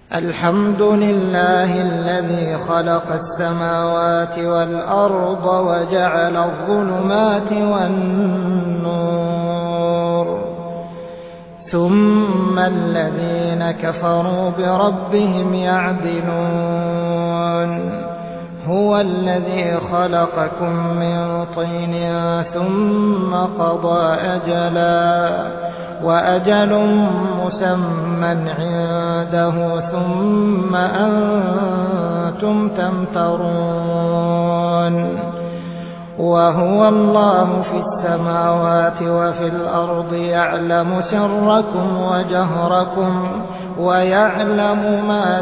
الحمد لله الذي خلق السماوات والأرض وجعل الظلمات والنور، ثم الذين كفروا بربهم يعدلون. هو الذي خلقكم من طين ثم قضى أجلا، وأجل مسمى عنده، ثم أنتم تمترون. وهو الله في السماوات وفي الأرض، يعلم سركم وجهركم ويعلم ما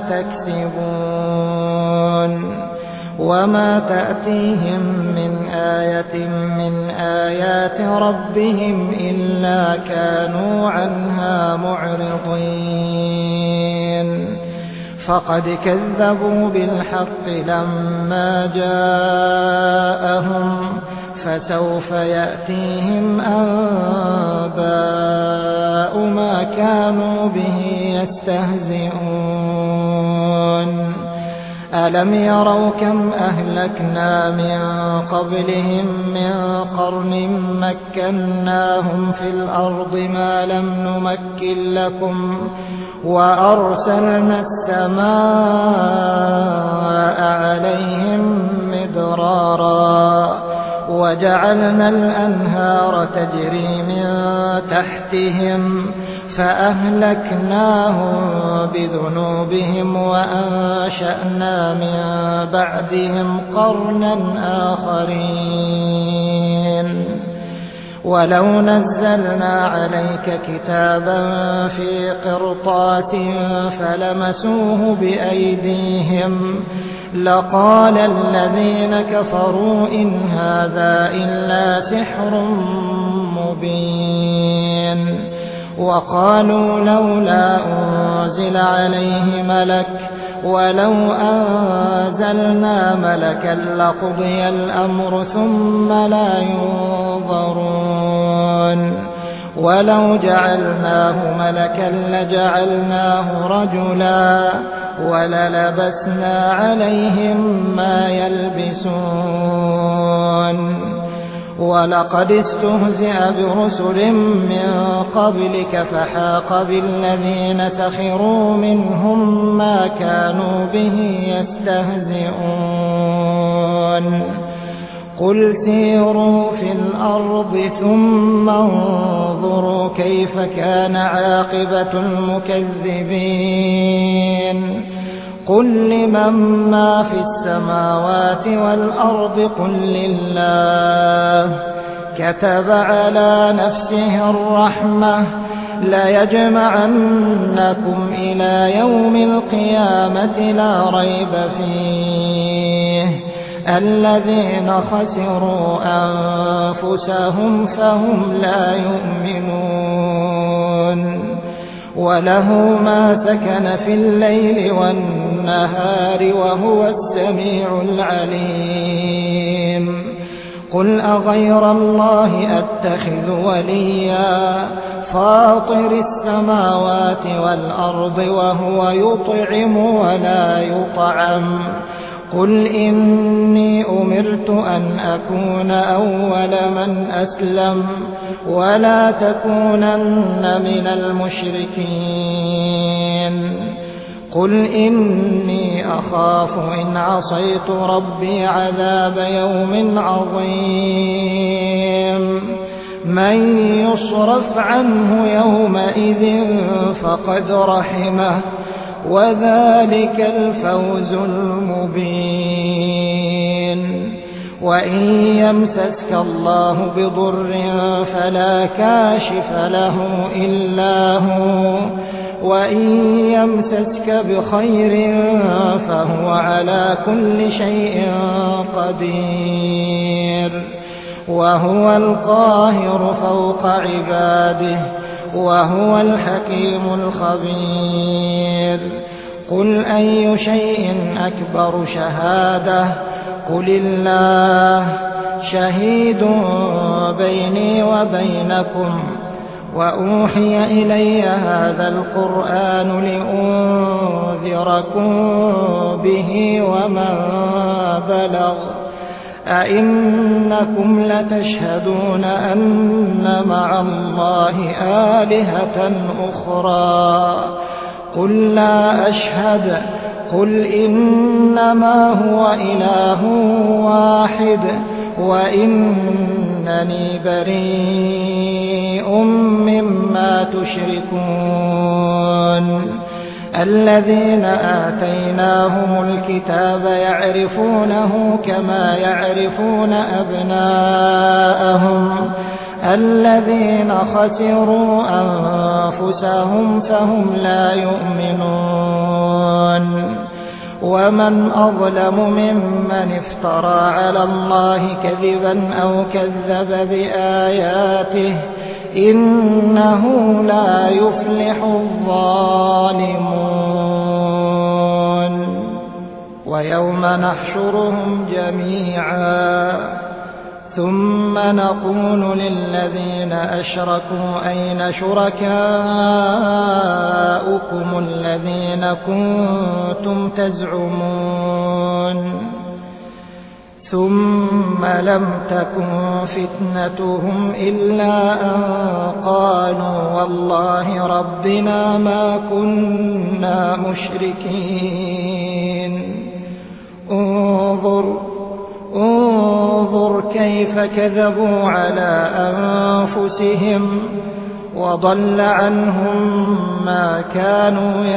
تكسبون. وما تأتيهم من آية من آيات ربهم إلا كانوا عنها معرضين. فقد كذبوا بالحق لما جاءهم، فسوف يأتيهم أنباء ما كانوا به يستهزئون. ألم يروا كم أهلكنا من قبلهم من قرن مكناهم في الأرض ما لم نمكن لكم، وأرسلنا السماء عليهم مدرارا، وجعلنا الأنهار تجري من تحتهم، فأهلكناهم بذنوبهم وأنشأنا من بعدهم قرنا آخرين. ولو نزلنا عليك كتابا في قرطاس فلمسوه بأيديهم لقال الذين كفروا إن هذا إلا سحر مبين. وقالوا لولا أنزل عليه ملك، ولو أنزلنا ملكا لقضي الأمر ثم لا ينظرون. ولو جعلناه ملكا لجعلناه رجلا، وللبسنا عليهم ما يلبسون. ولقد استهزئ برسل من قبلك فحاق بالذين سخروا منهم ما كانوا به يستهزئون. قل سيروا في الأرض ثم انظروا كيف كان عاقبة المكذبين. قل لمن ما في السماوات والأرض قل لله. كتب على نفسه الرحمة ليجمعنكم إلى يوم القيامة لا ريب فيه. الذين خسروا أنفسهم فهم لا يؤمنون. وله ما سكن في الليل والنهار وهو السميع العليم. قل أغير الله أتخذ وليا فاطر السماوات والأرض وهو يطعم ولا يطعم. قل إني أمرت أن أكون أول من أسلم ولا تكونن من المشركين. قل إني أخاف إن عصيت ربي عذاب يوم عظيم. من يصرف عنه يومئذ فقد رحمه، وذلك الفوز المبين. وإن يمسسك الله بضر فلا كاشف له إلا هو، وإن يمسسك بخير فهو على كل شيء قدير. وهو القاهر فوق عباده، وهو الحكيم الخبير. قل أي شيء أكبر شهادة؟ قل الله شهيد بيني وبينكم. وأوحي إلي هذا القرآن لأنذركم به ومن بلغ أئنكم لتشهدون أن مع الله آلهة أخرى قل لا أشهد قل إنما هو إله واحد وإنني بريء مما تشركون الذين آتيناهم الكتاب يعرفونه كما يعرفون أبناءهم الذين خسروا أنفسهم فهم لا يؤمنون ومن أظلم ممن افترى على الله كذبا أو كذب بآياته إنه لا يفلح الظالمون ويوم نحشرهم جميعا ثم نقول للذين أشركوا أين شركاؤكم الذين كنتم تزعمون ثم لم تكن فتنتهم إلا أن قالوا والله ربنا ما كنا مشركين انظر كيف كذبوا على أنفسهم وضل عنهم ما كانوا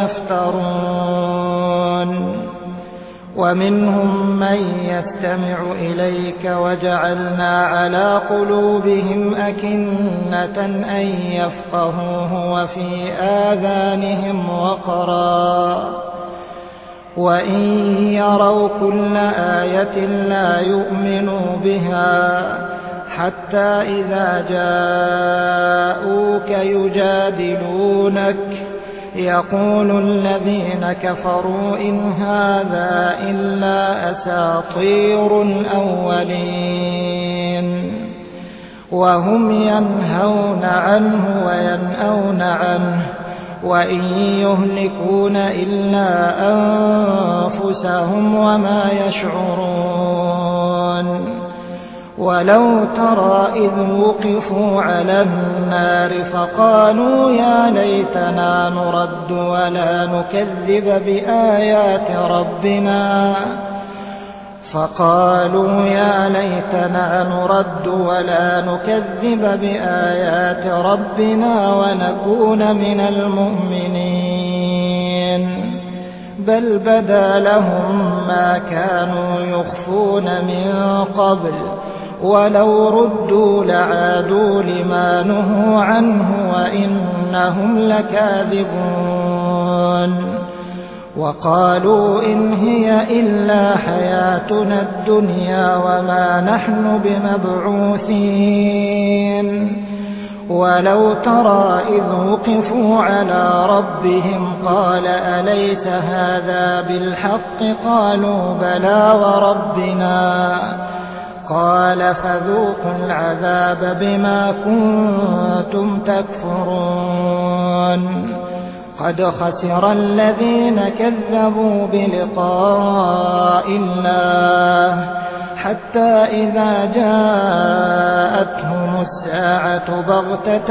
يفترون ومنهم من يستمع إليك وجعلنا على قلوبهم أكنة أن يفقهوه وفي آذانهم وقرا وإن يروا كل آية لا يؤمنوا بها حتى إذا جاءوك يجادلونك يقول الذين كفروا إن هذا إلا أساطير الأولين وهم ينهون عنه وينأون عنه وإن يهلكون إلا أنفسهم وما يشعرون ولو ترى إذ وقفوا على النار فقالوا يا ليتنا نرد ولا نكذب بآيات ربنا ونكون من المؤمنين بل بدا لهم ما كانوا يخفون من قبل ولو ردوا لعادوا لما نهوا عنه وإنهم لكاذبون وقالوا إن هي إلا حياتنا الدنيا وما نحن بمبعوثين ولو ترى إذ وقفوا على ربهم قال أليس هذا بالحق قالوا بلى وربنا قال فذوقوا العذاب بما كنتم تكفرون قد خسر الذين كذبوا بلقاء الله حتى إذا جاءتهم الساعة بغتة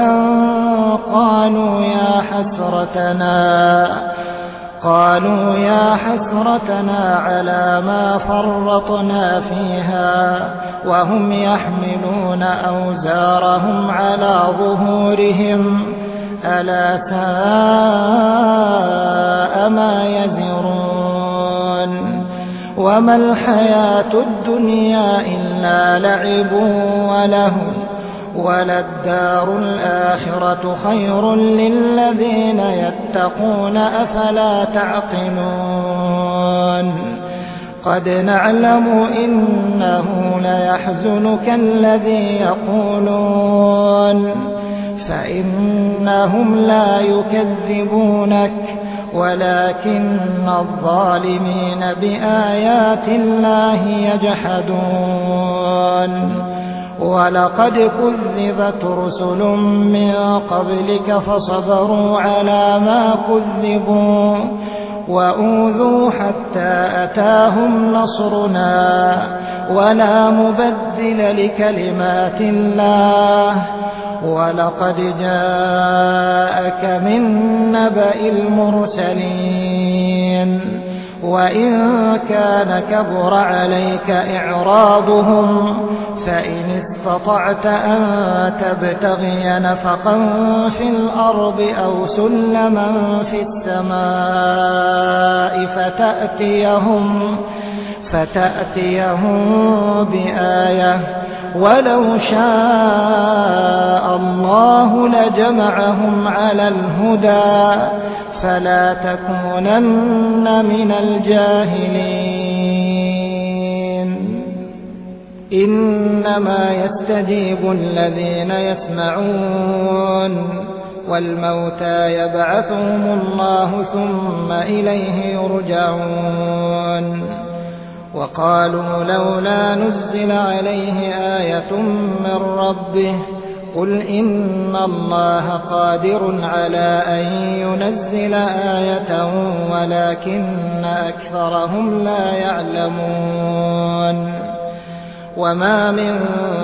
قالوا يا حسرتنا على ما فرطنا فيها وهم يحملون أوزارهم على ظهورهم ألا ساء ما يزرون وما الحياة الدنيا إلا لعب ولهو وللدار الآخرة خير للذين يتقون أفلا تعقلون قد نعلم إنه ليحزنك الذي يقولون فإنهم لا يكذبونك ولكن الظالمين بآيات الله يجحدون ولقد كذبت رسل من قبلك فصبروا على ما كذبوا وأوذوا حتى أتاهم نصرنا ولا مبدل لكلمات الله ولقد جاءك من نبأ المرسلين وإن كان كبر عليك إعراضهم فإن استطعت أن تبتغي نفقا في الأرض أو سلما في السماء فتأتيهم بآية ولو شاء الله لجمعهم على الهدى فلا تكونن من الجاهلين إنما يستجيب الذين يسمعون والموتى يبعثهم الله ثم إليه يرجعون وقالوا لولا نزل عليه آية من ربه قل إن الله قادر على أن ينزل آية ولكن أكثرهم لا يعلمون وما من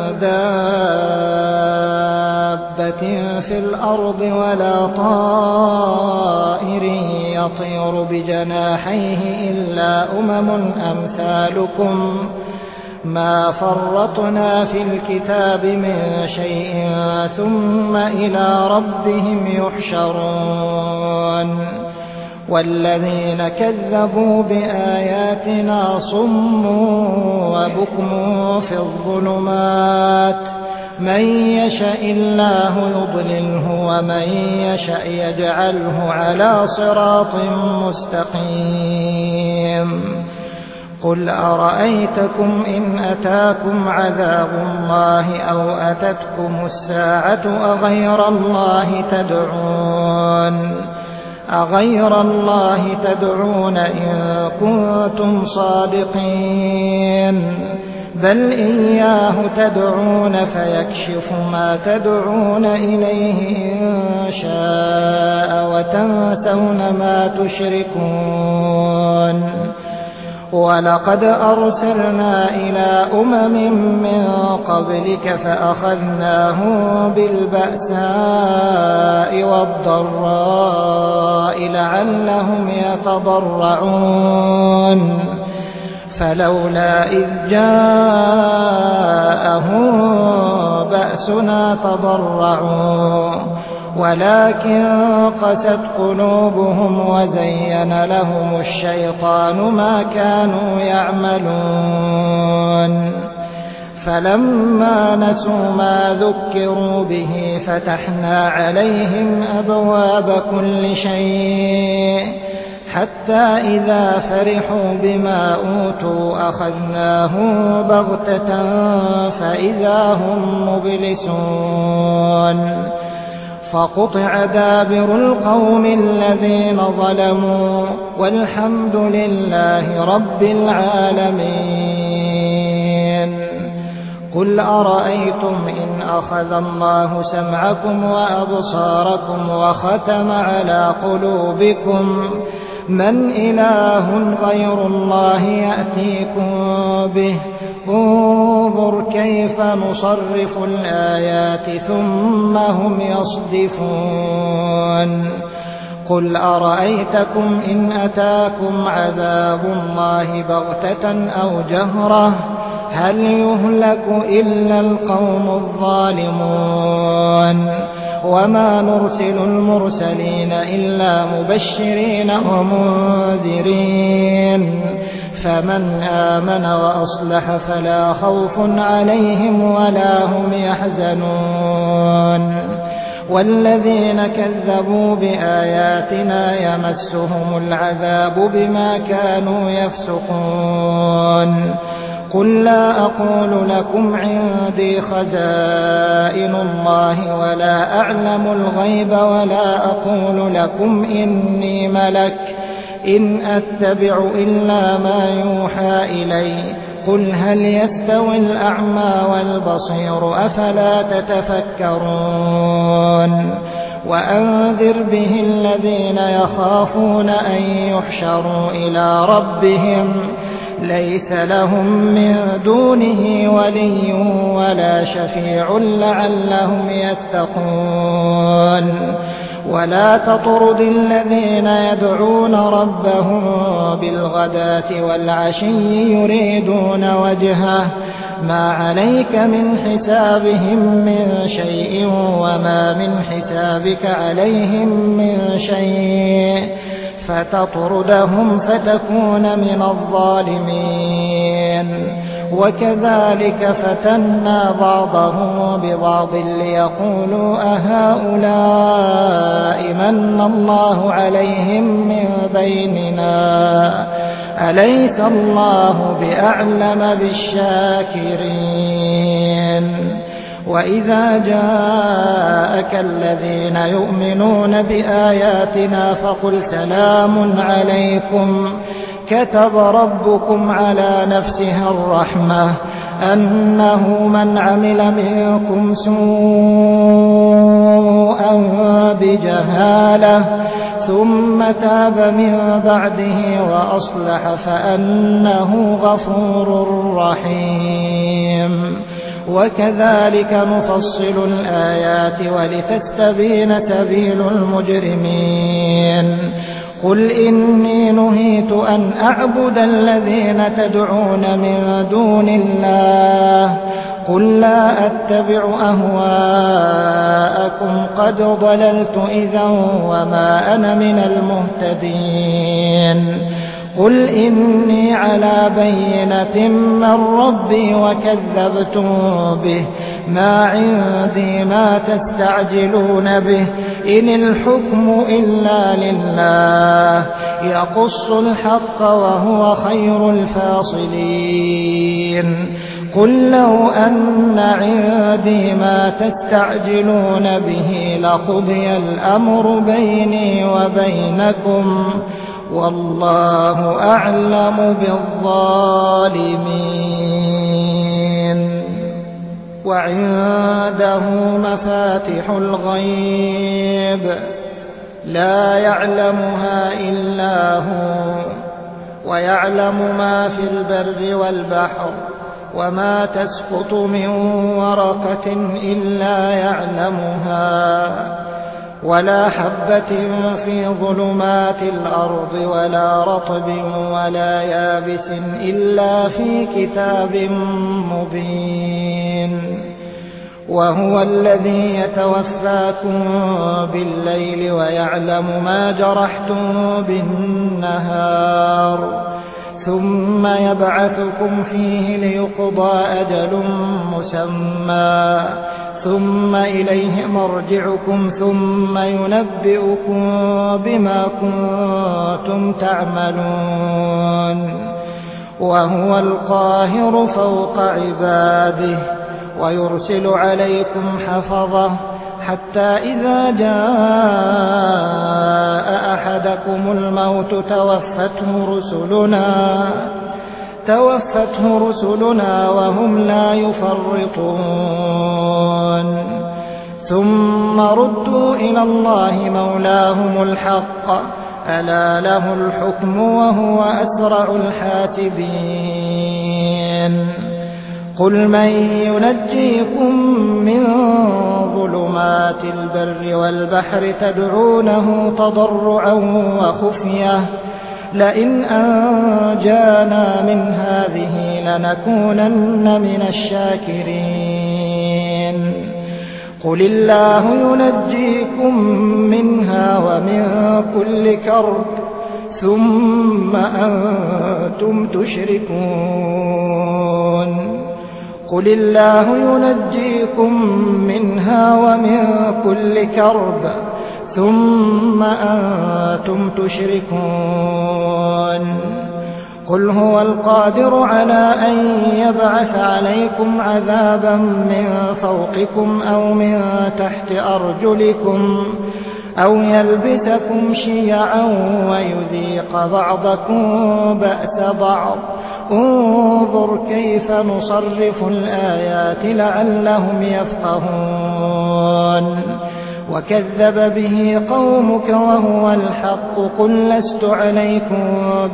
دابة في الأرض ولا طائر يطير بجناحيه إلا أمثالكم ما فرطنا في الكتاب من شيء ثم إلى ربهم يحشرون والذين كذبوا بآياتنا صم وبكم في الظلمات من يشاء الله يضلله ومن يشاء يجعله على صراط مستقيم قل أرأيتكم إن أتاكم عذاب الله أو أتتكم الساعة أغير الله تدعون إن كنتم صادقين بل إياه تدعون فيكشف ما تدعون إليه إن شاء وتنسون ما تشركون ولقد أرسلنا إلى من قبلك فأخذناهم بالبأساء والضراء لعلهم يتضرعون فلولا إذ جاءهم بأسنا تضرعوا ولكن قست قلوبهم وزين لهم الشيطان ما كانوا يعملون فلما نسوا ما ذكروا به فتحنا عليهم أبواب كل شيء حتى إذا فرحوا بما أوتوا أخذناهم بغتة فإذا هم مبلسون فقطع دابر القوم الذين ظلموا والحمد لله رب العالمين قل أرأيتم إن أخذ الله سمعكم وأبصاركم وختم على قلوبكم من إله غير الله يأتيكم به انظر كيف نصرف الآيات ثم هم يصدفون قل أرأيتكم إن أتاكم عذاب الله بغتة أو جهرة هل يهلك إلا القوم الظالمون وما نرسل المرسلين إلا مبشرين ومنذرين فمن آمن وأصلح فلا خوف عليهم ولا هم يحزنون والذين كذبوا بآياتنا يمسهم العذاب بما كانوا يفسقون قل لا أقول لكم عندي خزائن الله ولا أعلم الغيب ولا أقول لكم إني ملك إن أتبع إلا ما يوحى إلي قل هل يستوي الأعمى والبصير أفلا تتفكرون وأنذر به الذين يخافون أن يحشروا إلى ربهم ليس لهم من دونه ولي ولا شفيع لعلهم يتقون ولا تطرد الذين يدعون ربهم بالغداة والعشي يريدون وجهه ما عليك من حسابهم من شيء وما من حسابك عليهم من شيء فتطردهم فتكون من الظالمين وكذلك فتنا بعضهم ببعض ليقولوا أهؤلاء من الله عليهم من بيننا أليس الله بأعلم بالشاكرين وإذا جاءك الذين يؤمنون بآياتنا فقل سلام عليكم كتب ربكم على نفسه الرحمة أنه من عمل منكم سوءا بجهالة ثم تاب من بعده وأصلح فأنه غفور رحيم وكذلك نفصل الآيات ولتستبين سبيل المجرمين قل إني نهيت أن أعبد الذين تدعون من دون الله قل لا أتبع أهواءكم قد ضللت إذا وما أنا من المهتدين قل إني على بينة من ربي وكذبتم به ما عندي ما تستعجلون به إن الحكم إلا لله يقص الحق وهو خير الفاصلين قل لو أن عندي ما تستعجلون به لقضي الأمر بيني وبينكم والله أعلم بالظالمين وعنده مفاتح الغيب لا يعلمها إلا هو ويعلم ما في البر والبحر وما تسقط من ورقة إلا يعلمها ولا حبة في ظلمات الأرض ولا رطب ولا يابس إلا في كتاب مبين وهو الذي يتوفاكم بالليل ويعلم ما جرحتم بالنهار ثم يبعثكم فيه ليقضى أجل مسمى ثم إليه مرجعكم ثم ينبئكم بما كنتم تعملون وهو القاهر فوق عباده ويرسل عليكم حفظة حتى إذا جاء أحدكم الموت توفته رسلنا وهم لا يفرطون ثم ردوا إلى الله مولاهم الحق ألا له الحكم وهو أسرع الحاسبين قل من ينجيكم من ظلمات البر والبحر تدعونه تضرعا وخفية لئن أنجانا من هذه لنكونن من الشاكرين قل الله ينجيكم منها ومن كل كرب ثم أنتم تشركون قل الله ينجيكم منها ومن كل كرب ثم أنتم تشركون قل هو القادر على أن يبعث عليكم عذابا من فوقكم أو من تحت أرجلكم أو يلبسكم شيعا ويذيق بعضكم بأس بعض انظر كيف نصرف الآيات لعلهم يفقهون وكذب به قومك وهو الحق قل لست عليكم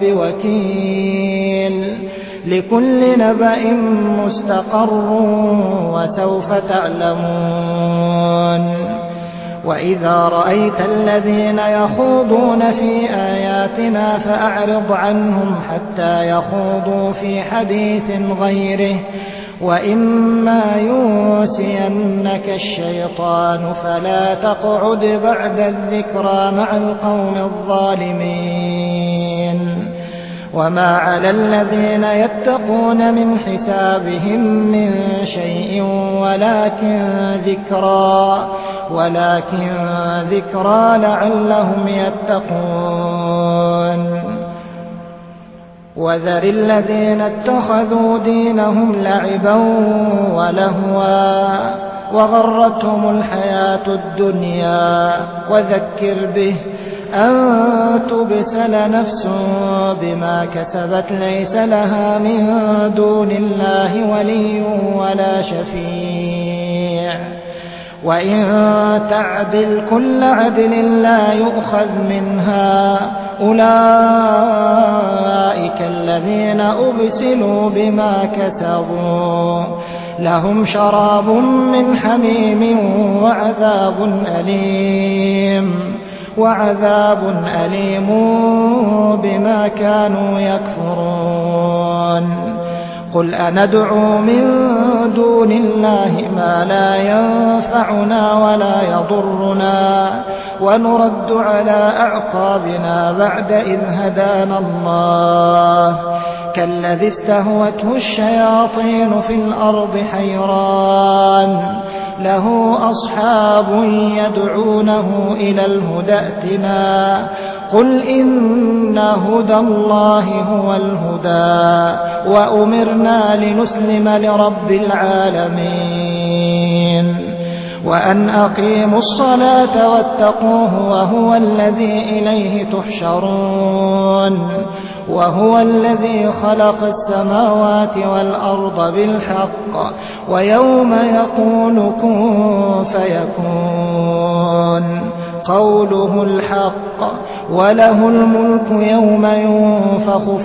بوكيل لكل نبأ مستقر وسوف تعلمون وإذا رأيت الذين يخوضون في آياتنا فأعرض عنهم حتى يخوضوا في حديث غيره وإما ينسينك الشيطان فلا تقعد بعد الذكرى مع القوم الظالمين وما على الذين يتقون من حسابهم من شيء ولكن ذكرى لعلهم يتقون وذر الذين اتخذوا دينهم لعبا ولهوا وغرتهم الحياة الدنيا وذكر به أن تبسل نفس بما كسبت ليس لها من دون الله ولي ولا شفيع وإن تعدل كل عدل لا يؤخذ منها أولئك الذين أبسلوا بما كسبوا لهم شراب من حميم وعذاب أليم بما كانوا يكفرون قل أندعو من دون الله ما لا ينفعنا ولا يضرنا ونرد على أعقابنا بعد إذ هدانا الله كالذي استهوته الشياطين في الأرض حيران له أصحاب يدعونه إلى الهدى ائتنا قل إن هدى الله هو الهدى وأمرنا لنسلم لرب العالمين وأن أقيموا الصلاة واتقوه وهو الذي إليه تحشرون وهو الذي خلق السماوات والأرض بالحق ويوم يقول كن فيكون قوله الحق وله الملك يوم ينفخ في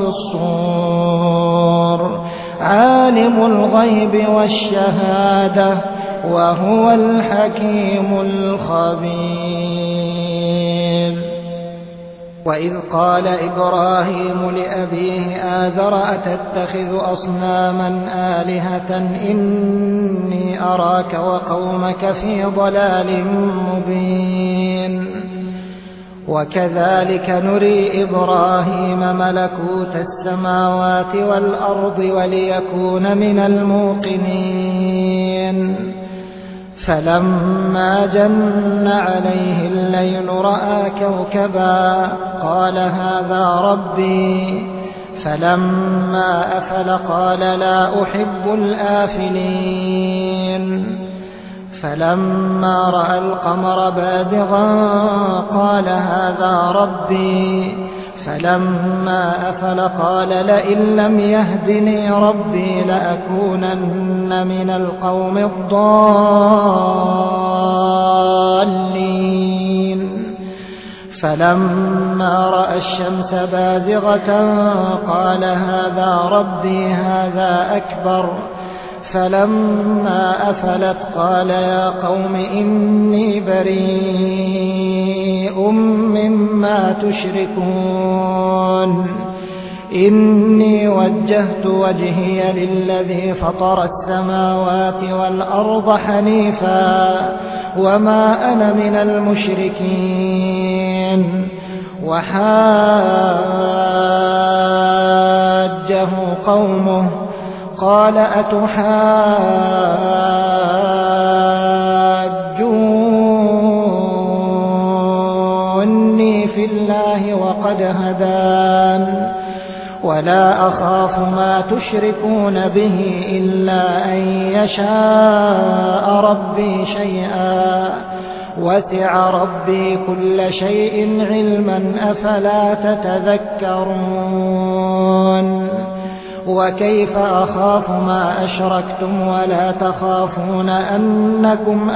الصور عالم الغيب والشهادة وهو الحكيم الخبير وإذ قال إبراهيم لأبيه آزر أتتخذ أصناما آلهة إني أراك وقومك في ضلال مبين وكذلك نري إبراهيم ملكوت السماوات والأرض وليكون من الموقنين فلما جن عليه الليل رأى كوكبا قال هذا ربي فلما أفل قال لا أحب الآفلين فلما رأى القمر بازغا قال هذا ربي فلما أفل قال لئن لم يهدني ربي لأكونن من القوم الضالين فلما رأى الشمس بازغة قال هذا ربي هذا أكبر فلما أفلت قال يا قوم إني بريء مما تشركون إني وجهت وجهي للذي فطر السماوات والأرض حنيفا وما أنا من المشركين وحاجه قومه قال أتحاجوني في الله وقد هدان ولا أخاف ما تشركون به إلا أن يشاء ربي شيئا وسع ربي كل شيء علما أفلا تتذكرون وكيف أخاف ما أشركتم ولا تخافون أنكم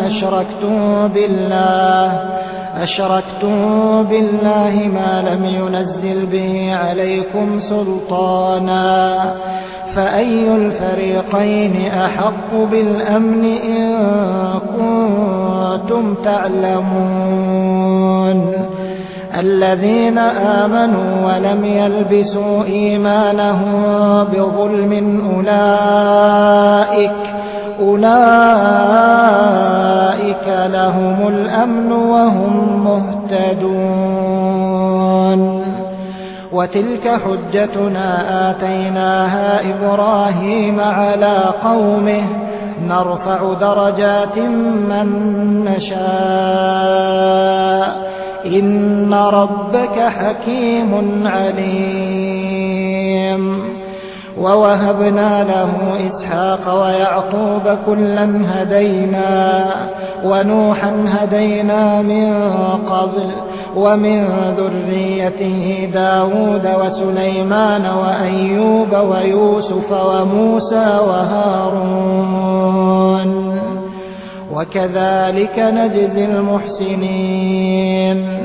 أشركتم بالله ما لم ينزل به عليكم سلطانا فأي الفريقين أحق بالأمن إن كنتم تعلمون الذين آمنوا ولم يلبسوا إيمانهم بظلم أولئك لهم الأمن وهم مهتدون وتلك حجتنا آتيناها إبراهيم على قومه نرفع درجات من نشاء إن ربك حكيم عليم ووهبنا له إسحاق ويعقوب كلا هدينا ونوحا هدينا من قبل ومن ذريته داود وسليمان وأيوب ويوسف وموسى وهارون وكذلك نجزي المحسنين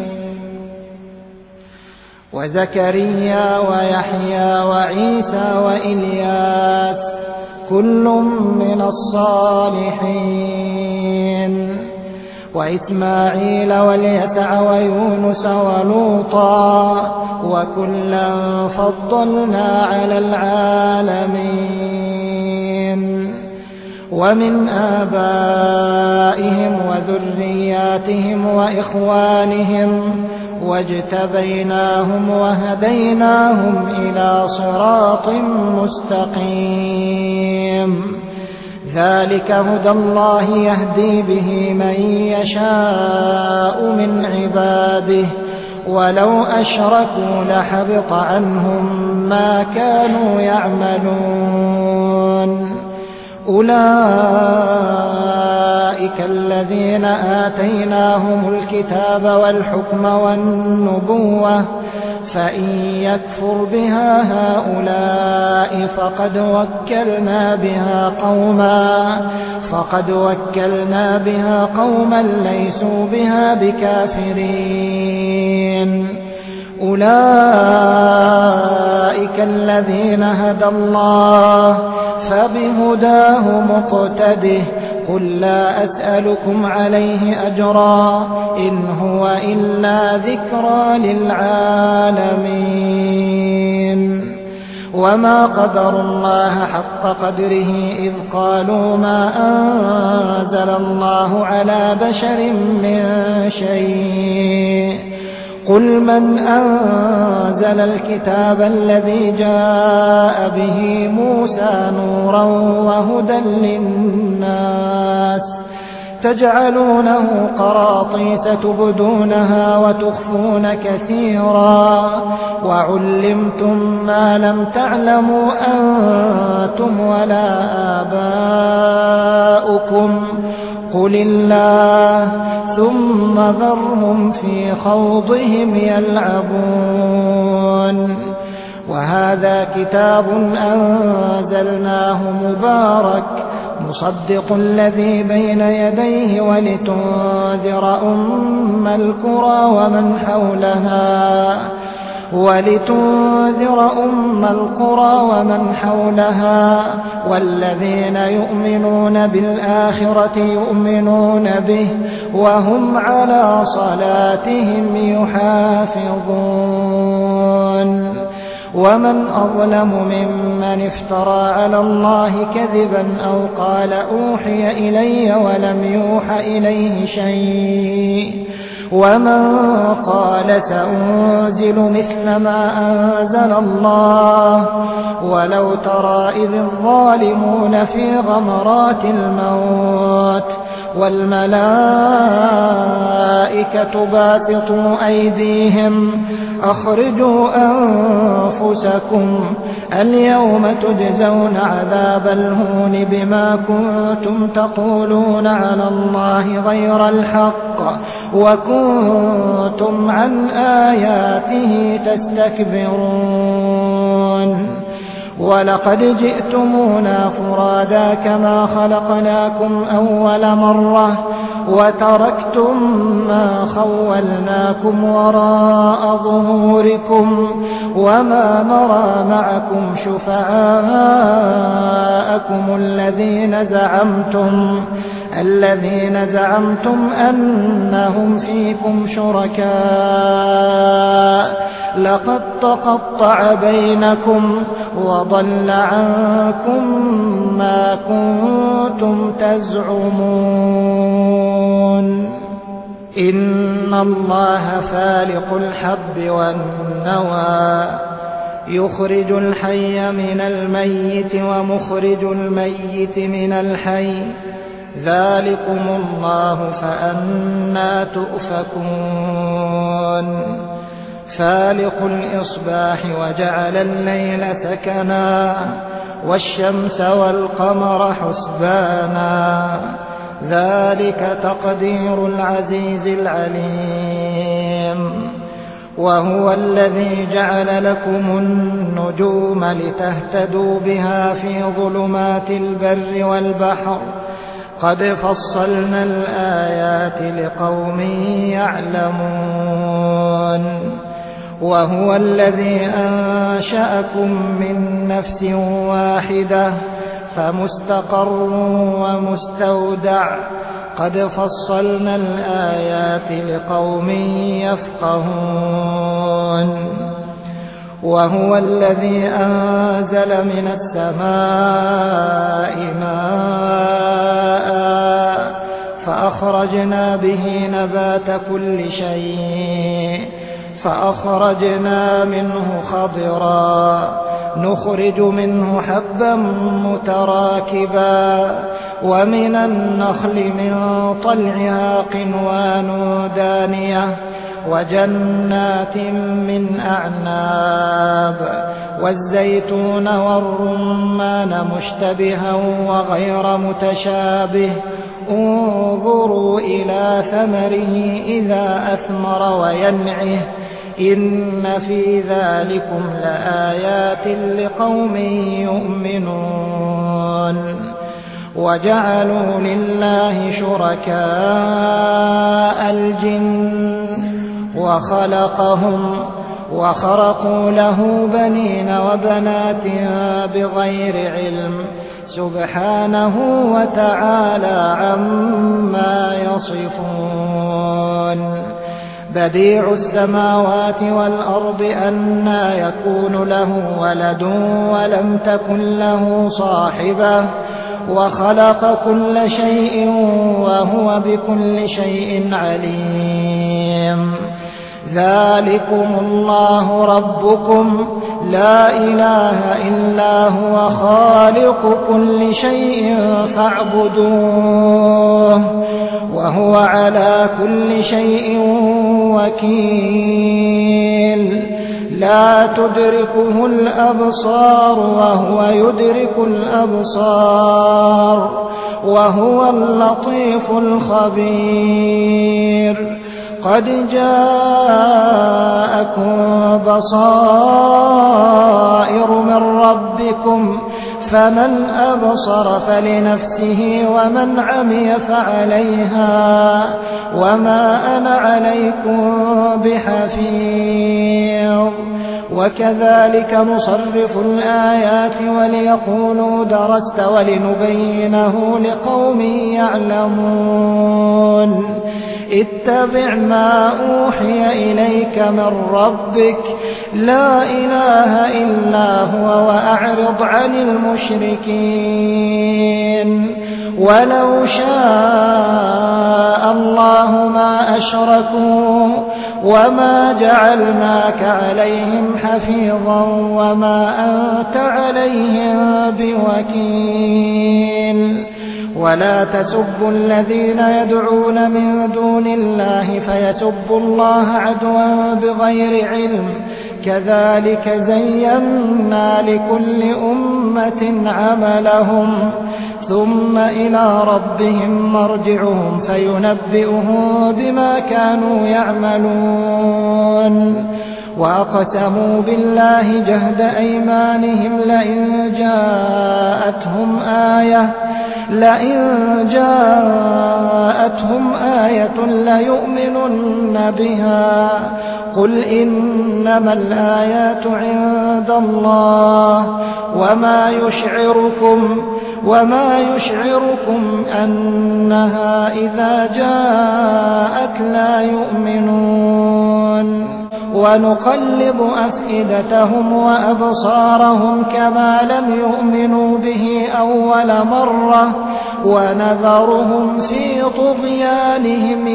وزكريا ويحيى وعيسى وإلياس كل من الصالحين وإسماعيل واليسع ويونس ولوطا وكلا فضلنا على العالمين ومن آبائهم وذرياتهم وإخوانهم واجتبيناهم وهديناهم إلى صراط مستقيم ذلك هدى الله يهدي به من يشاء من عباده ولو أشركوا لحبط عنهم ما كانوا يعملون أولئك الذين آتيناهم الكتاب والحكم والنبوة فإن يكفر بها هؤلاء فقد وكلنا بها قوما ليسوا بها بكافرين أولئك الذين هدى الله فبهداه مقتده قل لا أسألكم عليه أجرا إن هو إلا ذكرى للعالمين وما قدروا الله حق قدره إذ قالوا ما أنزل الله على بشر من شيء قل من أنزل الكتاب الذي جاء به موسى نورا وهدى للناس تجعلونه قراطيس تبدونها وتخفون كثيرا وعلمتم ما لم تعلموا أنتم ولا آباؤكم قل الله ثم ذرهم في خوضهم يلعبون وهذا كتاب أنزلناه مبارك مصدق الذي بين يديه ولتنذر أم القرى ومن حولها والذين يؤمنون بالآخرة يؤمنون به وهم على صلاتهم يحافظون ومن أظلم ممن افترى على الله كذبا أو قال أوحي إلي ولم يوح إليه شيء ومن قال سأنزل مثل ما أنزل الله ولو ترى إذ الظالمون في غمرات الموت والملائكة باسطوا أيديهم أخرجوا أنفسكم اليوم تجزون عذاب الهون بما كنتم تقولون على الله غير الحق وكنتم عن آياته تستكبرون ولقد جئتمونا فرادا كما خلقناكم أول مرة وتركتم ما خولناكم وراء ظهوركم وما نرى معكم شفعاءكم الذين زعمتم أنهم فيكم شركاء لقد تقطع بينكم وضل عنكم ما كنتم تزعمون إن الله فالق الحب والنوى يخرج الحي من الميت ومخرج الميت من الحي ذلكم الله فأنى تؤفكون فالق الإصباح وجعل الليل سكنا والشمس والقمر حسبانا ذلك تقدير العزيز العليم وهو الذي جعل لكم النجوم لتهتدوا بها في ظلمات البر والبحر قد فصلنا الآيات لقوم يعلمون وهو الذي أنشأكم من نفس واحدة فمستقر ومستودع قد فصلنا الآيات لقوم يفقهون وهو الذي أنزل من السماء ماء فأخرجنا به نبات كل شيء فأخرجنا منه خضرا نخرج منه حبا متراكبا ومن النخل من طلعها قنوان دانية وجنات من أعناب والزيتون والرمان مشتبها وغير متشابه انظروا إلى ثمره إذا أثمر وينعه إن في ذلكم لآيات لقوم يؤمنون وجعلوا لله شركاء الجن وخلقهم وخرقوا له بنين وبنات بغير علم سبحانه وتعالى عما يصفون بديع السماوات والأرض أنى يكون له ولد ولم تكن له صاحبة وخلق كل شيء وهو بكل شيء عليم ذلكم الله ربكم لا إله إلا هو خالق كل شيء فاعبدوه وهو على كل شيء وكيل لا تدركه الأبصار وهو يدرك الأبصار وهو اللطيف الخبير قد جاءكم بصائر من ربكم فمن أبصر فلنفسه ومن عمي فعليها وما أنا عليكم بحفيظ وكذلك نصرف الآيات وليقولوا درست ولنبينه لقوم يعلمون اتبع ما أوحي إليك من ربك لا إله إلا هو وأعرض عن المشركين ولو شاء الله ما أشركوا وما جعلناك عليهم حفيظا وما أنت عليهم بوكيل ولا تسبوا الذين يدعون من دون الله فيسبوا الله عدوا بغير علم كذلك زينا لكل أمة عملهم ثم إلى ربهم مرجعهم فينبئهم بما كانوا يعملون وأقسموا بالله جهد أيمانهم لئن جاءتهم آية ليؤمنن بها قل إنما الآيات عند الله وما يشعركم أنها إذا جاءت لا يؤمنون ونقلب أفئدتهم وأبصارهم كما لم يؤمنوا به أول مرة ونذرهم في طغيانهم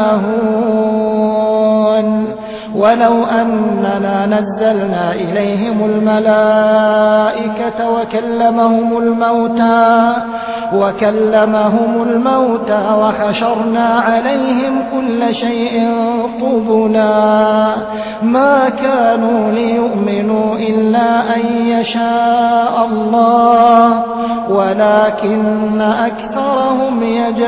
يعمهون ولو أننا نزلنا إليهم الملائكة وكلمهم الموتى وحشرنا عليهم كل شيء قبلا ما كانوا ليؤمنوا إلا أن يشاء الله ولكن أكثرهم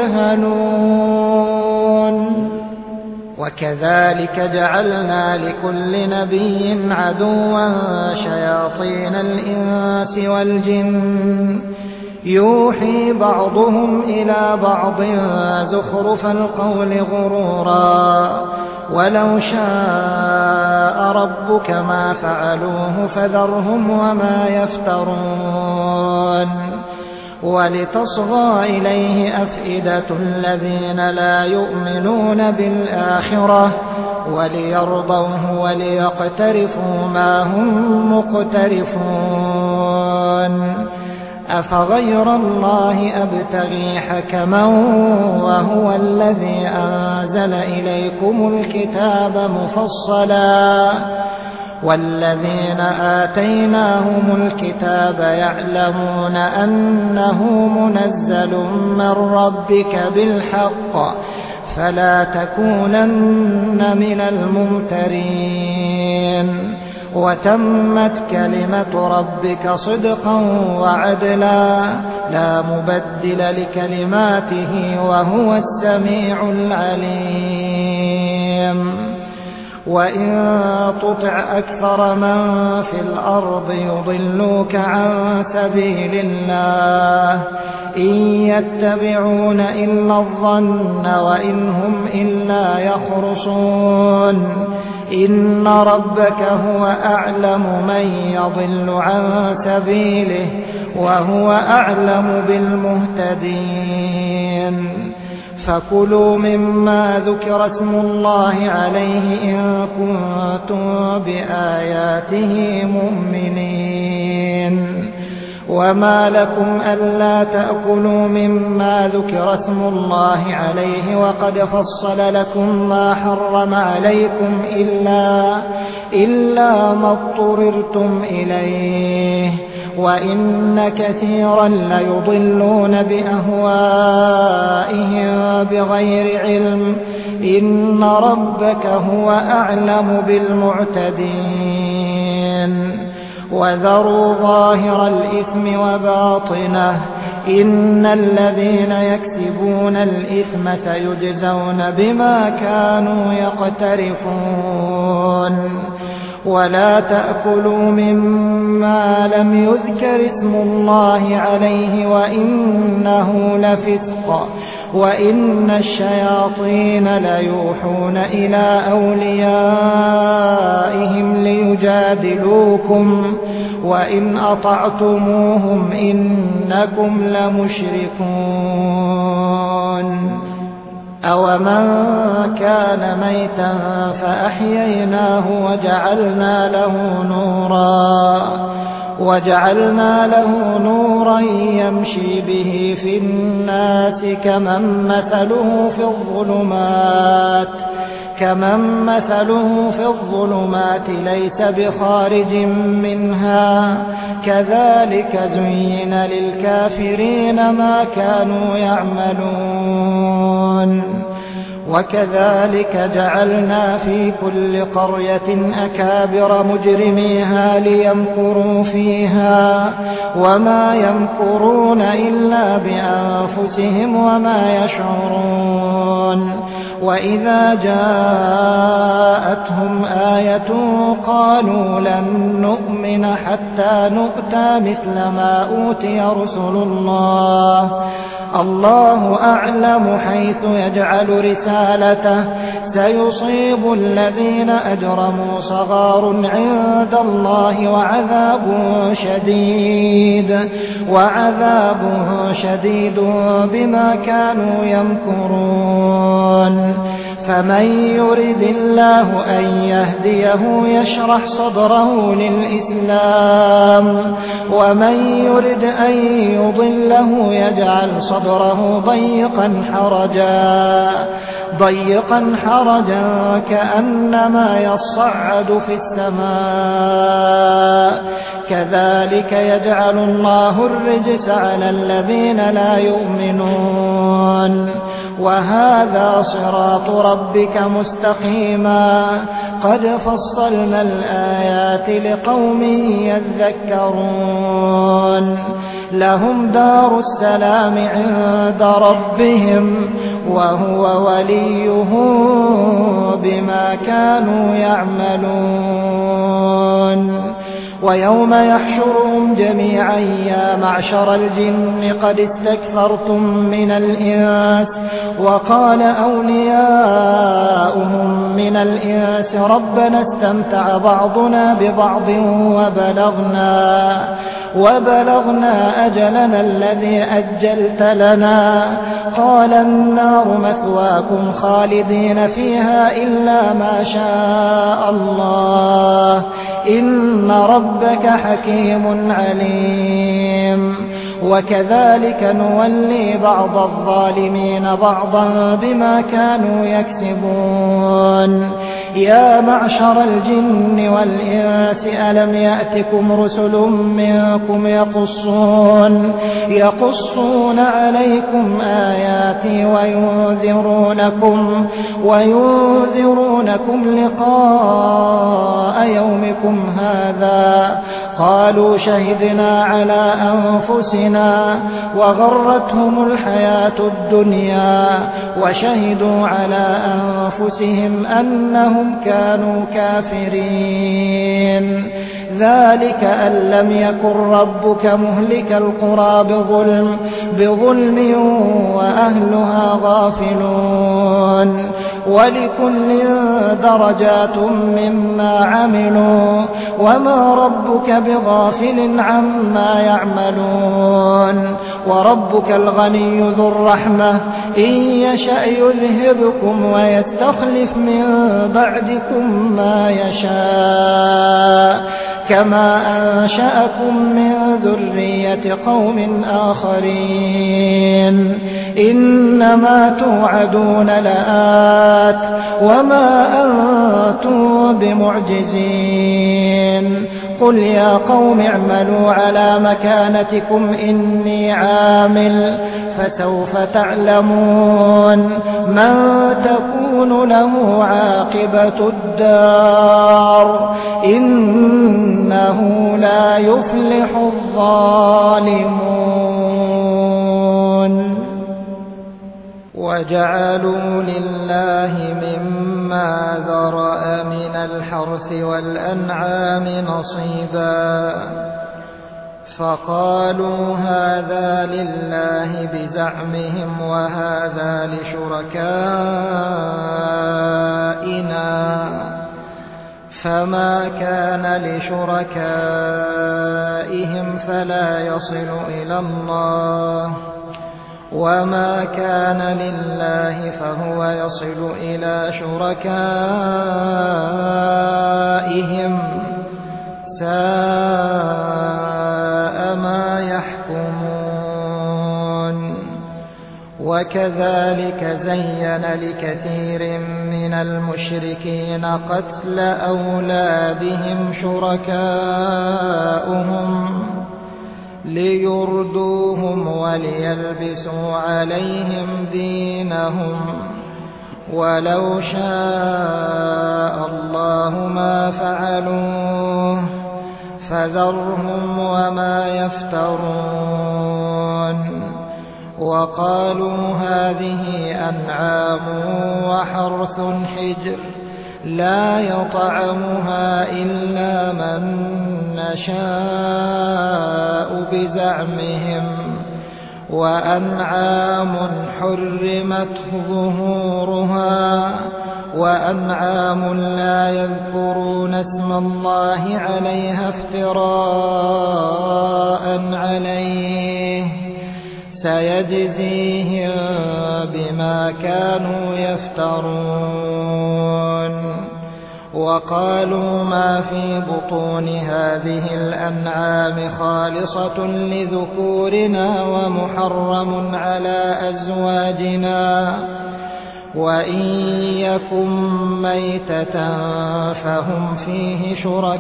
يجهلون وكذلك جعلنا لكل نبي عدوا شياطين الإنس والجن يوحي بعضهم إلى بعض زخرف القول غرورا ولو شاء ربك ما فعلوه فذرهم وما يفترون ولتصغى إليه أفئدة الذين لا يؤمنون بالآخرة وليرضوه وليقترفوا ما هم مقترفون أفغير الله أبتغي حكما وهو الذي أنزل إليكم الكتاب مفصلا والذين آتيناهم الكتاب يعلمون أنه منزل من ربك بالحق فلا تكونن من الممترين وتمت كلمة ربك صدقا وعدلا لا مبدل لكلماته وهو السميع العليم وإن تطع أكثر من في الأرض يضلوك عن سبيل الله إن يتبعون إلا الظن وإن هم إلا يخرصون إن ربك هو أعلم من يضل عن سبيله وهو أعلم بالمهتدين فكلوا مما ذكر اسم الله عليه إن كنتم بآياته مؤمنين وما لكم ألا تأكلوا مما ذكر اسم الله عليه وقد فصل لكم ما حرم عليكم إلا ما اضطررتم إليه وإن كثيرا ليضلون بأهوائهم بغير علم إن ربك هو أعلم بالمعتدين وذروا ظاهر الإثم وباطنه إن الذين يكسبون الإثم سيجزون بما كانوا يقترفون ولا تأكلوا مما لم يذكر اسم الله عليه وإنه لفسق وإن الشياطين ليوحون إلى أوليائهم ليجادلوكم وإن أطعتموهم إنكم لمشركون أومن كان ميتا فأحييناه وجعلنا له نورا يمشي به في الناس كمن مثله في الظلمات ليس بخارج منها كذلك زين للكافرين ما كانوا يعملون وكذلك جعلنا في كل قرية أكابر مجرميها ليمكروا فيها وما يمكرون إلا بأنفسهم وما يشعرون وإذا جاءتهم آية قالوا لن نؤمن حتى نؤتى مثل ما أوتي رسل الله أعلم حيث يجعل رسالته سيصيب الذين أجرموا صغار عند الله وعذاب شديد بما كانوا يمكرون فمن يرد الله أن يهديه يشرح صدره للإسلام ومن يرد أن يضله يجعل صدره ضيقا حرجا كأنما يصعد في السماء كذلك يجعل الله الرجس على الذين لا يؤمنون وهذا صراط ربك مستقيما قد فصلنا الآيات لقوم يذكرون لهم دار السلام عند ربهم وهو وليهم بما كانوا يعملون ويوم يحشرهم جميعا يا معشر الجن قد استكثرتم من الإنس وقال أولياؤهم من الإنس ربنا استمتع بعضنا ببعض وبلغنا أجلنا الذي أجلت لنا قال النار مثواكم خالدين فيها إلا ما شاء الله إن ربك حكيم عليم وكذلك نولي بعض الظالمين بعضا بما كانوا يكسبون يا معشر الجن والإنس ألم يأتكم رسل منكم يقصون عليكم آياتي وينذرونكم لقاء يومكم هذا قالوا شهدنا على أنفسنا وغرتهم الحياة الدنيا وشهدوا على أنفسهم أنهم كانوا كافرين ذلك أن لم يكن ربك مهلك القرى بظلم وأهلها غافلون ولكل درجات مما عملوا وما ربك بغافل عما يعملون وربك الغني ذو الرحمة إن يشأ يذهبكم ويستخلف من بعدكم ما يشاء كما أنشأكم من ذرية قوم آخرين إنما توعدون لآت وما أنتم بمعجزين قل يا قوم اعملوا على مكانتكم إني عامل فسوف تعلمون من تكون له عاقبة الدار إنه لا يفلح الظالمون وجعلوا لله مما ذرأ من الحرث والأنعام نصيبا فقالوا هذا لله بزعمهم وهذا لشركائنا فما كان لشركائهم فلا يصل إلى الله وما كان لله فهو يصل إلى شركائهم ساء ما يحكمون وكذلك زين لكثير من المشركين قتل أولادهم شركاؤهم ليردوهم وليلبسوا عليهم دينهم ولو شاء الله ما فعلوه فذرهم وما يفترون وقالوا هذه أنعام وحرث حجر لا يطعمها إلا من نشاء بزعمهم وأنعام حرمت ظهورها وأنعام لا يذكرون اسم الله عليها افتراء عليه سيجزيهم بما كانوا يفترون. وقالوا ما في بطون هذه الأنعام خالصة لذكورنا ومحرم على أزواجنا وإن يكن ميتة فهم فيه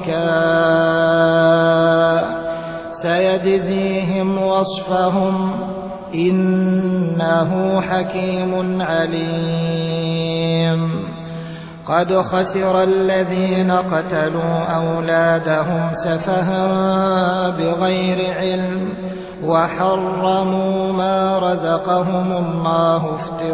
شركاء سيجزيهم وصفهم إنه حكيم عليم. قد خسر الذين قتلوا أولادهم سفها بغير علم وحرموا ما رزقهم الله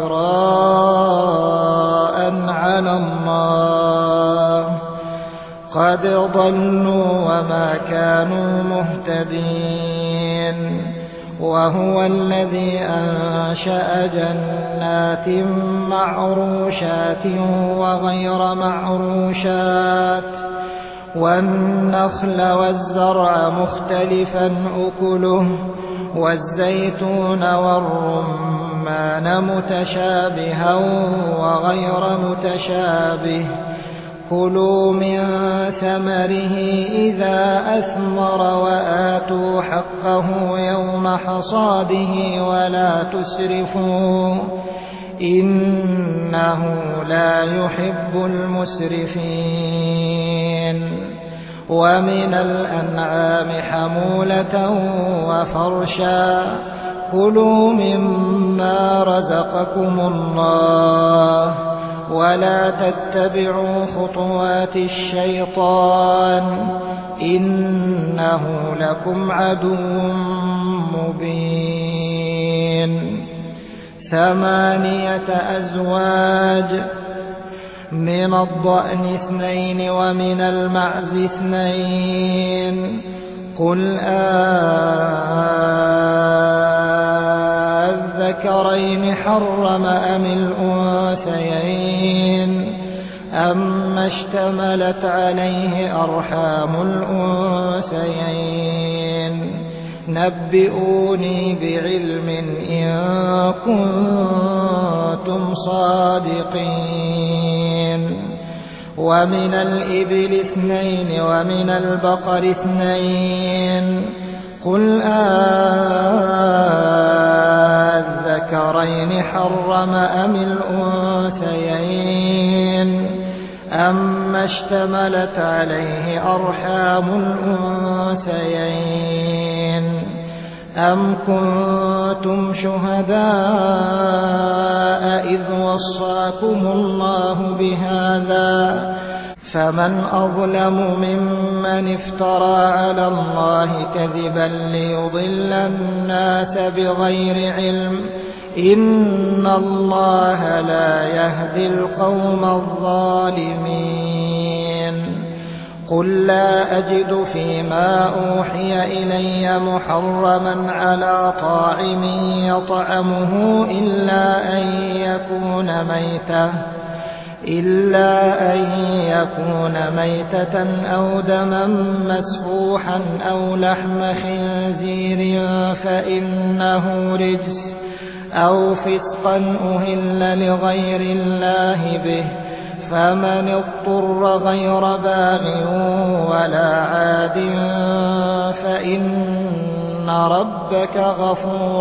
افتراء على الله قد ضلوا وما كانوا مهتدين. وهو الذي أنشأ جنات معروشات وغير معروشات والنخل والزرع مختلفا أكله والزيتون والرمان متشابها وغير متشابه كلوا من ثمره إذا أثمر وآتوا حقه يوم حصاده ولا تسرفوا إنه لا يحب المسرفين. ومن الأنعام حمولة وفرشا كلوا مما رزقكم الله ولا تتبعوا خطوات الشيطان إنه لكم عدو مبين. 8 أزواج من الضأن 2 ومن المعز 2 قل الذكرين حرم أم الأنثيين أما اشتملت عليه أرحام الأنثيين نبئوني بعلم إن كنتم صادقين. ومن الإبل 2 ومن البقر 2 قل الذكرين حرم أم الأنثيين أما اشتملت عليه أرحام الأنثيين أم كنتم شهداء إذ وصاكم الله بهذا فمن أظلم ممن افترى على الله كذبا ليضل الناس بغير علم إن الله لا يهدي القوم الظالمين. قل لا أجد فيما أوحي إلي محرما على طاعم يطعمه إلا أن يكون ميتة أو دما مسفوحا أو لحم خنزير فإنه رجس أو فسقا أهل لغير الله به فمن اضطر غير باغ ولا عاد فإن ربك غفور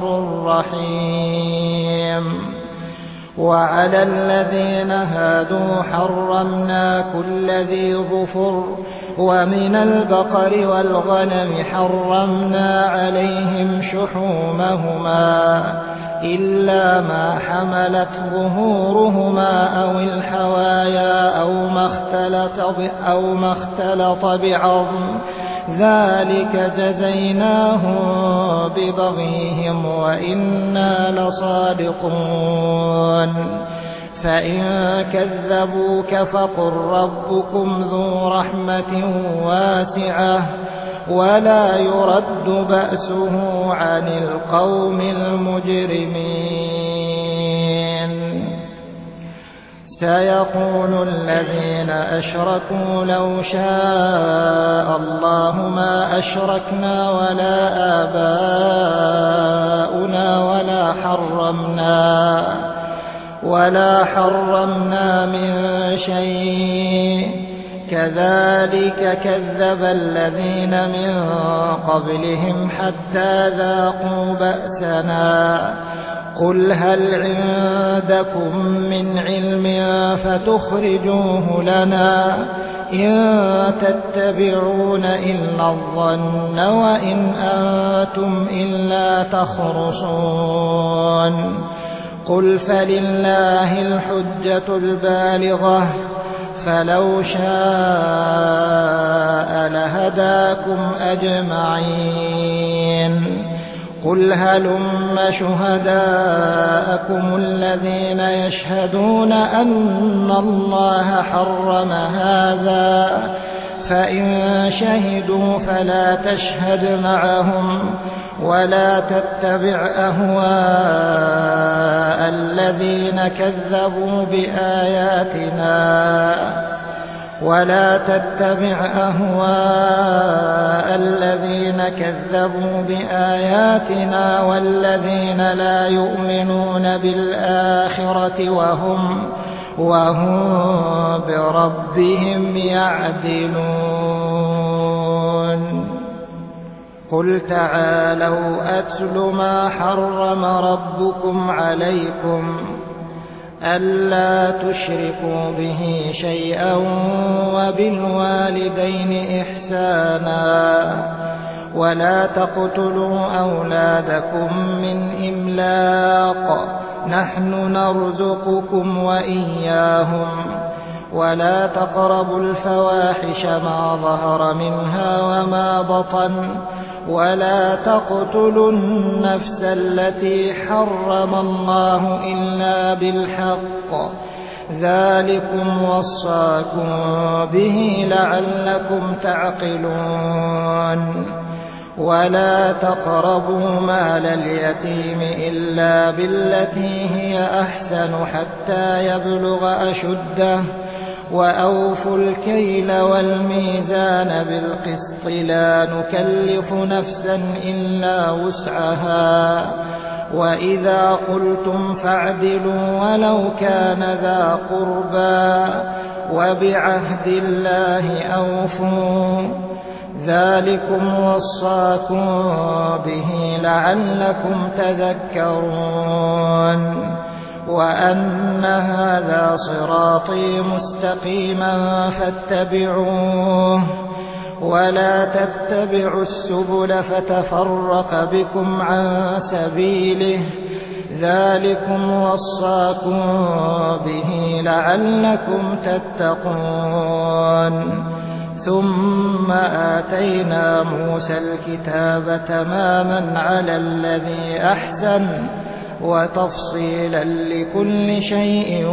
رحيم. وعلى الذين هادوا حرمنا كل ذي ظفر ومن البقر والغنم حرمنا عليهم شحومهما إلا ما حملت ظهورهما أو الحوايا أو ما اختلط بعظم ذلك جزيناهم ببغيهم وإنا لصادقون فإن كذبوك فقل ربكم ذو رحمة واسعة ولا يرد بأسه عن القوم المجرمين سيقول الذين أشركوا لو شاء الله ما أشركنا ولا آباؤنا ولا حرمنا من شيء كذلك كذب الذين من قبلهم حتى ذاقوا بأسنا قل هل عندكم من علم فتخرجوه لنا إن تتبعون إلا الظن وإن أنتم إلا تخرصون قل فلله الحجة البالغة فلو شاء لهداكم أجمعين قل هلم شهداءكم الذين يشهدون أن الله حرم هذا فإن شهدوا فلا تشهد معهم ولا تتبع أهواء الذين كذبوا بآياتنا والذين لا يؤمنون بالآخرة وهم بربهم يعدلون قل تعالوا أتل ما حرم ربكم عليكم ألا تشركوا به شيئا وبالوالدين إحسانا ولا تقتلوا أولادكم من إملاق نحن نرزقكم وإياهم ولا تقربوا الفواحش ما ظهر منها وما بطن ولا تقتلوا النفس التي حرم الله إلا بالحق ذلكم وصاكم به لعلكم تعقلون ولا تقربوا مال اليتيم إلا بالتي هي أحسن حتى يبلغ أشده وأوفوا الكيل والميزان بالقسط لا نكلف نفسا إلا وسعها وإذا قلتم فاعدلوا ولو كان ذا قربى وبعهد الله أوفوا ذلكم وصاكم به لعلكم تذكرون وأن هذا صراطي مستقيما فاتبعوه ولا تتبعوا السبل فتفرق بكم عن سبيله ذلكم وصاكم به لعلكم تتقون ثم آتينا موسى الكتاب تماما على الذي أحسن وتفصيلا لكل شيء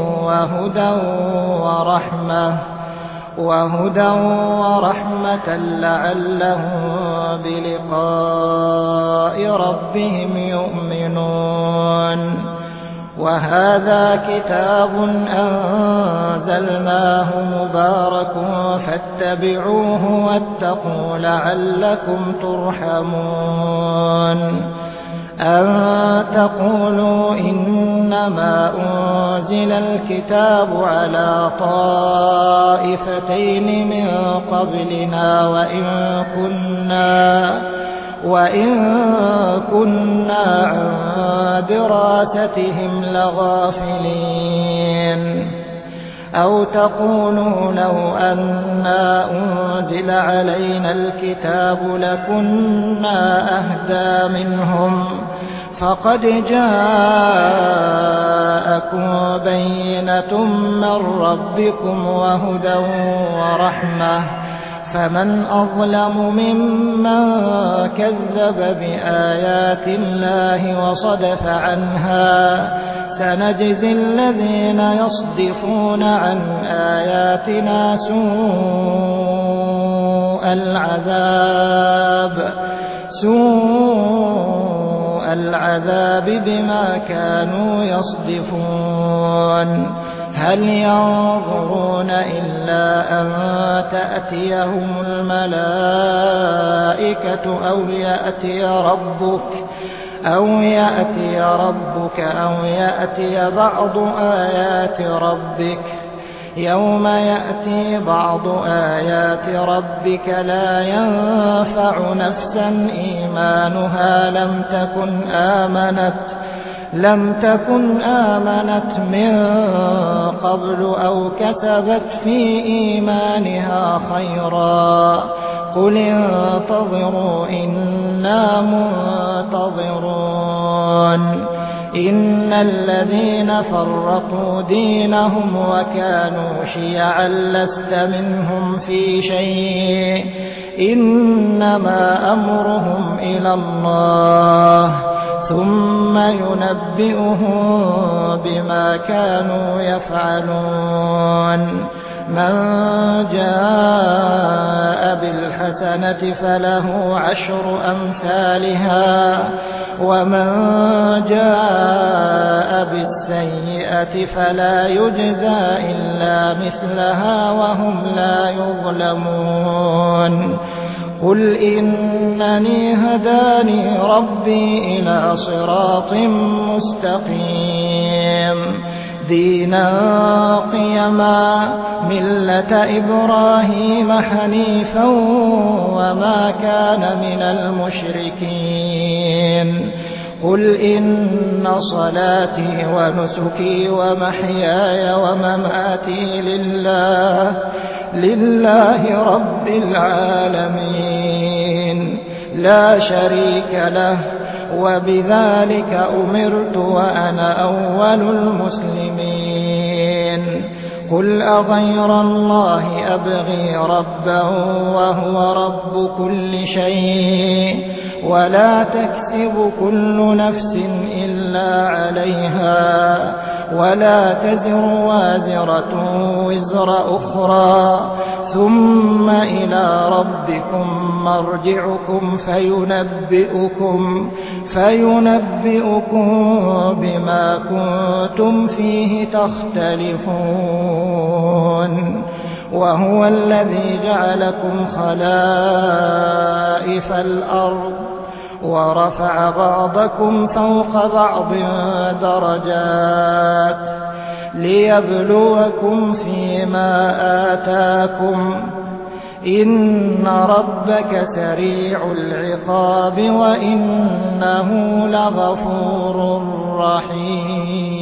وهدى ورحمة لعلهم بلقاء ربهم يؤمنون وهذا كتاب أنزلناه مبارك فاتبعوه واتقوا لعلكم ترحمون أن تقولوا إنما أنزل الكتاب على طائفتين من قبلنا وإن كنا عن دراستهم لغافلين أو تقولوا لو أنا أنزل علينا الكتاب لكنا أهدى منهم فقد جاءكم بينة من ربكم وهدى ورحمة فمن أظلم ممن كذب بآيات الله وصدف عنها سنجزي الذين يصدفون عن آياتنا سوء العذاب بما كانوا يصدفون هل ينظرون إلا أن تأتيهم الملائكة أو يأتي ربك أو يأتي بعض آيات ربك يوم يأتي بعض آيات ربك لا ينفع نفسا إيمانها لم تكن آمنت من قبل أو كسبت في إيمانها خيرا قل انتظروا إنا منتظرون إن الذين فرقوا دينهم وكانوا شيعا لست منهم في شيء إنما أمرهم إلى الله ثم ينبئهم بما كانوا يفعلون من جاء بالحسنة فله 10 أمثالها ومن جاء بالسيئة فلا يجزى إلا مثلها وهم لا يظلمون قل إنني هداني ربي إلى صراط مستقيم دينا قيما ملة إبراهيم حنيفا وما كان من المشركين قل إن صلاتي ونسكي ومحياي ومماتي لله رب العالمين لا شريك له وبذلك أمرت وأنا أول المسلمين قل أغير الله أبغي ربا وهو رب كل شيء ولا تكسب كل نفس إلا عليها ولا تزر وازرة وزر أخرى ثم إلى ربكم مرجعكم فينبئكم بما كنتم فيه تختلفون وهو الذي جعلكم خلائف الأرض ورفع بعضكم فوق بعض درجات ليبلوكم فيما آتاكم إن ربك سريع العقاب وإنه لغفور رحيم